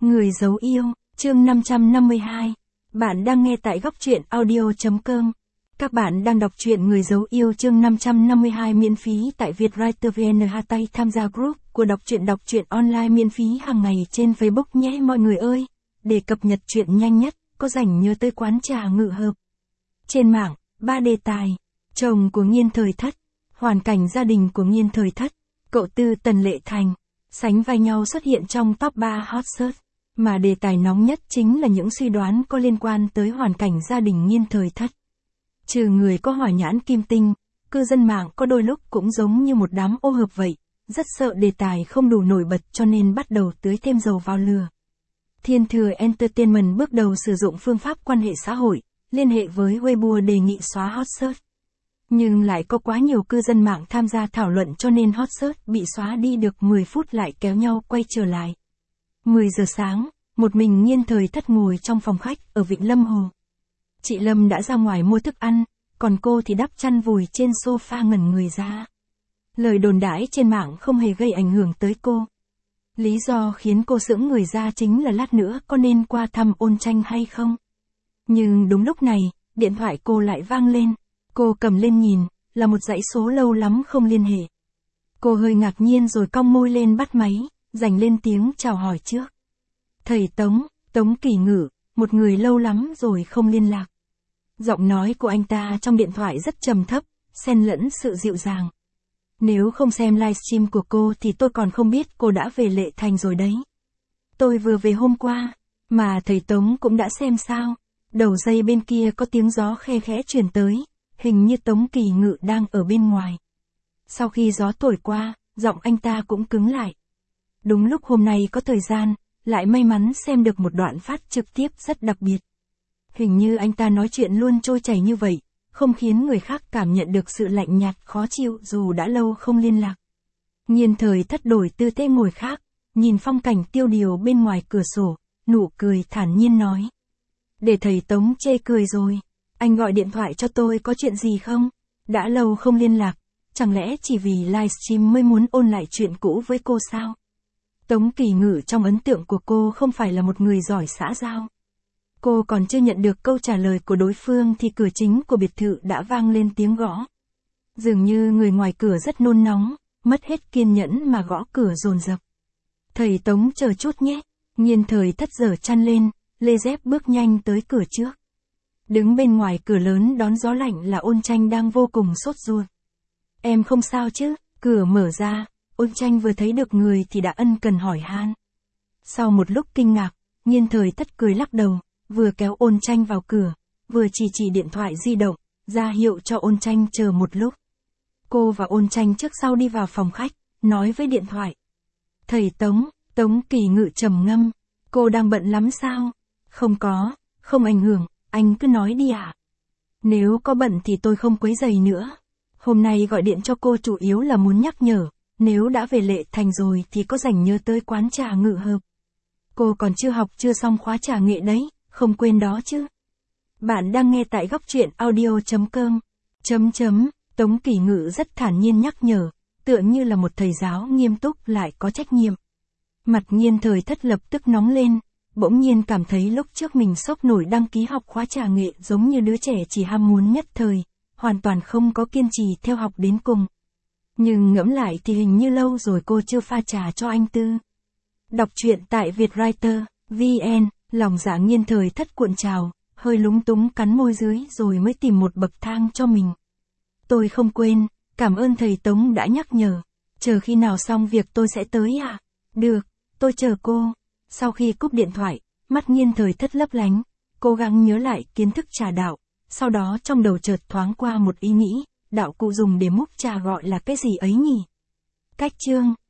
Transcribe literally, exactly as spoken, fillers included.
Người giấu yêu, chương năm trăm năm mươi hai. Bạn đang nghe tại góc truyện audio chấm com. Các bạn đang đọc truyện Người giấu yêu chương năm trăm năm mươi hai miễn phí tại Vietwriter vê en. Tay tham gia group của đọc truyện đọc truyện online miễn phí hàng ngày trên Facebook nhé mọi người ơi. Để cập nhật truyện nhanh nhất, có rảnh nhớ tới quán trà Ngự Hợp. Trên mạng, ba đề tài. Chồng của Nghiên Thời Thất, hoàn cảnh gia đình của Nghiên Thời Thất, cậu Tư Tần Lệ Thành, sánh vai nhau xuất hiện trong top ba hot search. Mà đề tài nóng nhất chính là những suy đoán có liên quan tới hoàn cảnh gia đình Nghiên Thời Thất. Trừ người có hỏa nhãn kim tinh, cư dân mạng có đôi lúc cũng giống như một đám ô hợp vậy, rất sợ đề tài không đủ nổi bật cho nên bắt đầu tưới thêm dầu vào lửa. Thiên Thừa Entertainment bước đầu sử dụng phương pháp quan hệ xã hội, liên hệ với Weibo đề nghị xóa hot search. Nhưng lại có quá nhiều cư dân mạng tham gia thảo luận cho nên hot search bị xóa đi được mười phút lại kéo nhau quay trở lại. mười giờ sáng, một mình Nghiên Thời Thất ngồi trong phòng khách ở Vịnh Lâm Hồ. Chị Lâm đã ra ngoài mua thức ăn, còn cô thì đắp chăn vùi trên sofa ngẩn người ra. Lời đồn đãi trên mạng không hề gây ảnh hưởng tới cô. Lý do khiến cô sững người ra chính là lát nữa có nên qua thăm Ôn Tranh hay không. Nhưng đúng lúc này, điện thoại cô lại vang lên. Cô cầm lên nhìn, là một dãy số lâu lắm không liên hệ. Cô hơi ngạc nhiên rồi cong môi lên bắt máy, dành lên tiếng chào hỏi trước. Thầy Tống, Tống Kỳ Ngự, một người lâu lắm rồi không liên lạc. Giọng nói của anh ta trong điện thoại rất trầm thấp, xen lẫn sự dịu dàng. Nếu không xem livestream của cô thì tôi còn không biết cô đã về Lệ Thành rồi đấy. Tôi vừa về hôm qua, mà thầy Tống cũng đã xem sao. Đầu dây bên kia có tiếng gió khe khẽ truyền tới, hình như Tống Kỳ Ngự đang ở bên ngoài. Sau khi gió thổi qua, giọng anh ta cũng cứng lại. Đúng lúc hôm nay có thời gian, lại may mắn xem được một đoạn phát trực tiếp rất đặc biệt. Hình như anh ta nói chuyện luôn trôi chảy như vậy, không khiến người khác cảm nhận được sự lạnh nhạt khó chịu dù đã lâu không liên lạc. Nghiên Thời Thất đổi tư thế ngồi khác, nhìn phong cảnh tiêu điều bên ngoài cửa sổ, nụ cười thản nhiên nói. Để thầy Tống chê cười rồi, anh gọi điện thoại cho tôi có chuyện gì không? Đã lâu không liên lạc, chẳng lẽ chỉ vì livestream mới muốn ôn lại chuyện cũ với cô sao? Tống Kỳ Ngự trong ấn tượng của cô không phải là một người giỏi xã giao. Cô còn chưa nhận được câu trả lời của đối phương thì cửa chính của biệt thự đã vang lên tiếng gõ. Dường như người ngoài cửa rất nôn nóng, mất hết kiên nhẫn mà gõ cửa dồn dập. Thầy Tống chờ chút nhé. Nghiên Thời Thất giở chăn lên, lê dép bước nhanh tới cửa trước. Đứng bên ngoài cửa lớn đón gió lạnh là Ôn Tranh đang vô cùng sốt ruột. Em không sao chứ? Cửa mở ra, Ôn Tranh vừa thấy được người thì đã ân cần hỏi han. Sau một lúc kinh ngạc, Nghiên Thời Thất cười lắc đầu, vừa kéo Ôn Tranh vào cửa, vừa chỉ chỉ điện thoại di động, ra hiệu cho Ôn Tranh chờ một lúc. Cô và Ôn Tranh trước sau đi vào phòng khách, nói với điện thoại. Thầy Tống, Tống Kỳ Ngự trầm ngâm, cô đang bận lắm sao? Không có, không ảnh hưởng, anh cứ nói đi ạ. À? Nếu có bận thì tôi không quấy rầy nữa. Hôm nay gọi điện cho cô chủ yếu là muốn nhắc nhở, nếu đã về Lệ Thành rồi thì có rảnh nhớ tới quán trà Ngự Hợp. Cô còn chưa học chưa xong khóa trà nghệ đấy, không quên đó chứ. Bạn đang nghe tại góc truyện audio chấm com. Chấm chấm, Tống Kỳ Ngự rất thản nhiên nhắc nhở, tựa như là một thầy giáo nghiêm túc lại có trách nhiệm. Mặt Nghiên Thời Thất lập tức nóng lên, bỗng nhiên cảm thấy lúc trước mình sốc nổi đăng ký học khóa trà nghệ giống như đứa trẻ chỉ ham muốn nhất thời, hoàn toàn không có kiên trì theo học đến cùng. Nhưng ngẫm lại thì hình như lâu rồi cô chưa pha trà cho anh Tư. Đọc truyện tại Vietwriter vê en, lòng dạ Nghiên Thời Thất cuộn trào, hơi lúng túng cắn môi dưới rồi mới tìm một bậc thang cho mình. Tôi không quên, cảm ơn thầy Tống đã nhắc nhở, chờ khi nào xong việc tôi sẽ tới à? Được, tôi chờ cô. Sau khi cúp điện thoại, mắt Nghiên Thời Thất lấp lánh, cố gắng nhớ lại kiến thức trà đạo, sau đó trong đầu chợt thoáng qua một ý nghĩ, đạo cụ dùng để múc trà gọi là cái gì ấy nhỉ? Cách chương